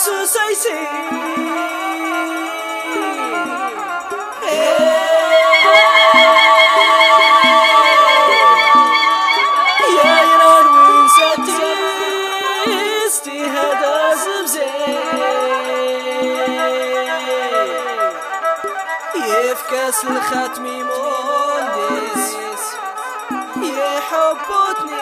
سوسيسي يا يران وين ستيستي هذا زبزين يفكس الختمي مونديس يحبطني